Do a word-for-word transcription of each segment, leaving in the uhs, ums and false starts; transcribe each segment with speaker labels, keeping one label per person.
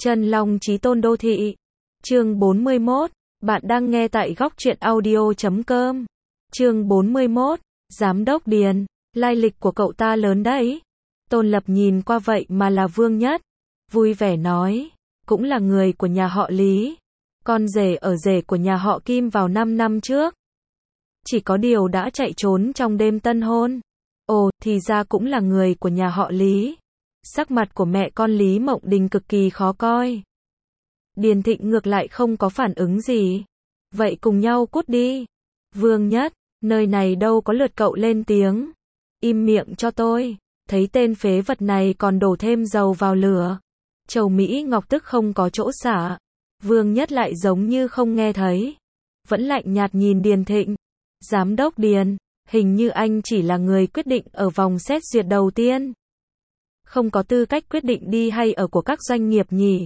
Speaker 1: Chân Long Chí Tôn Đô Thị. Chương bốn mươi mốt. Bạn đang nghe tại góc truyện audio chấm com. Chương bốn mươi mốt. Giám đốc Điền, lai lịch của cậu ta lớn đấy. Tôn Lập nhìn qua vậy mà là Vương Nhất. Vui vẻ nói, cũng là người của nhà họ Lý. Con rể ở rể của nhà họ Kim vào năm năm trước. Chỉ có điều đã chạy trốn trong đêm tân hôn. Ồ, thì ra cũng là người của nhà họ Lý. Sắc mặt của mẹ con Lý Mộng Đình cực kỳ khó coi. Điền Thịnh ngược lại không có phản ứng gì. Vậy cùng nhau cút đi. Vương Nhất, nơi này đâu có lượt cậu lên tiếng. Im miệng cho tôi. Thấy tên phế vật này còn đổ thêm dầu vào lửa. Châu Mỹ Ngọc tức không có chỗ xả. Vương Nhất lại giống như không nghe thấy. Vẫn lạnh nhạt nhìn Điền Thịnh. Giám đốc Điền, hình như anh chỉ là người quyết định ở vòng xét duyệt đầu tiên. Không có tư cách quyết định đi hay ở của các doanh nghiệp nhỉ.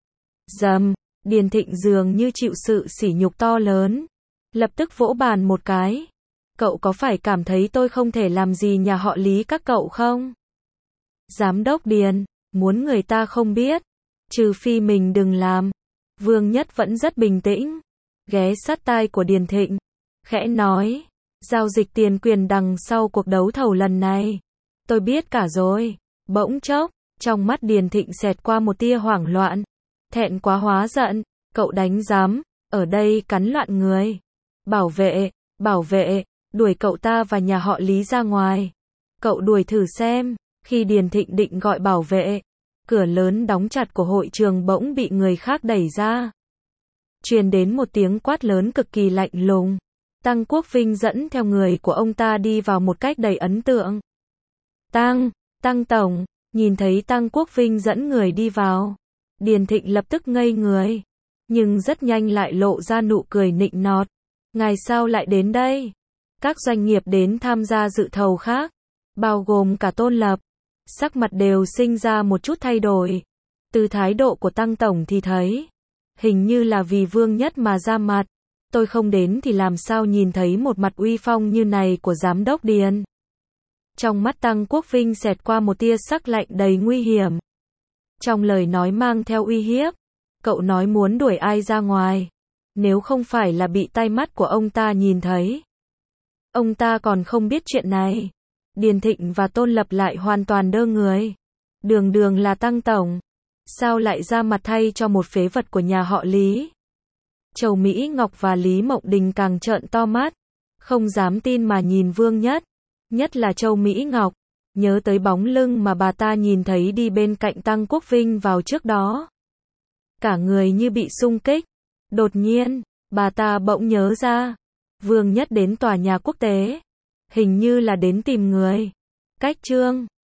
Speaker 1: Dầm, Điền Thịnh dường như chịu sự sỉ nhục to lớn. Lập tức vỗ bàn một cái. Cậu có phải cảm thấy tôi không thể làm gì nhà họ Lý các cậu không? Giám đốc Điền, muốn người ta không biết. Trừ phi mình đừng làm. Vương Nhất vẫn rất bình tĩnh. Ghé sát tai của Điền Thịnh. Khẽ nói. Giao dịch tiền quyền đằng sau cuộc đấu thầu lần này. Tôi biết cả rồi. Bỗng chốc, trong mắt Điền Thịnh xẹt qua một tia hoảng loạn. Thẹn quá hóa giận. Cậu đánh giám. Ở đây cắn loạn người. Bảo vệ, bảo vệ. Đuổi cậu ta và nhà họ Lý ra ngoài. Cậu đuổi thử xem. Khi Điền Thịnh định gọi bảo vệ, cửa lớn đóng chặt của hội trường bỗng bị người khác đẩy ra. Truyền đến một tiếng quát lớn cực kỳ lạnh lùng. Tăng Quốc Vinh dẫn theo người của ông ta đi vào một cách đầy ấn tượng. Tăng, Tăng Tổng, nhìn thấy Tăng Quốc Vinh dẫn người đi vào. Điền Thịnh lập tức ngây người. Nhưng rất nhanh lại lộ ra nụ cười nịnh nọt. Ngài sao lại đến đây? Các doanh nghiệp đến tham gia dự thầu khác, bao gồm cả Tôn Lập. Sắc mặt đều sinh ra một chút thay đổi. Từ thái độ của Tăng Tổng thì thấy, hình như là vì Vương Nhất mà ra mặt. Tôi không đến thì làm sao nhìn thấy một mặt uy phong như này của giám đốc Điền. Trong mắt Tăng Quốc Vinh xẹt qua một tia sắc lạnh đầy nguy hiểm. Trong lời nói mang theo uy hiếp. Cậu nói muốn đuổi ai ra ngoài. Nếu không phải là bị tai mắt của ông ta nhìn thấy. Ông ta còn không biết chuyện này. Điền Thịnh và Tôn Lập lại hoàn toàn đơ người. Đường đường là Tăng Tổng. Sao lại ra mặt thay cho một phế vật của nhà họ Lý? Châu Mỹ Ngọc và Lý Mộng Đình càng trợn to mắt. Không dám tin mà nhìn Vương Nhất. Nhất là Châu Mỹ Ngọc. Nhớ tới bóng lưng mà bà ta nhìn thấy đi bên cạnh Tăng Quốc Vinh vào trước đó. Cả người như bị xung kích. Đột nhiên, bà ta bỗng nhớ ra. Vương Nhất đến tòa nhà quốc tế. Hình như là đến tìm người. Cách Trương.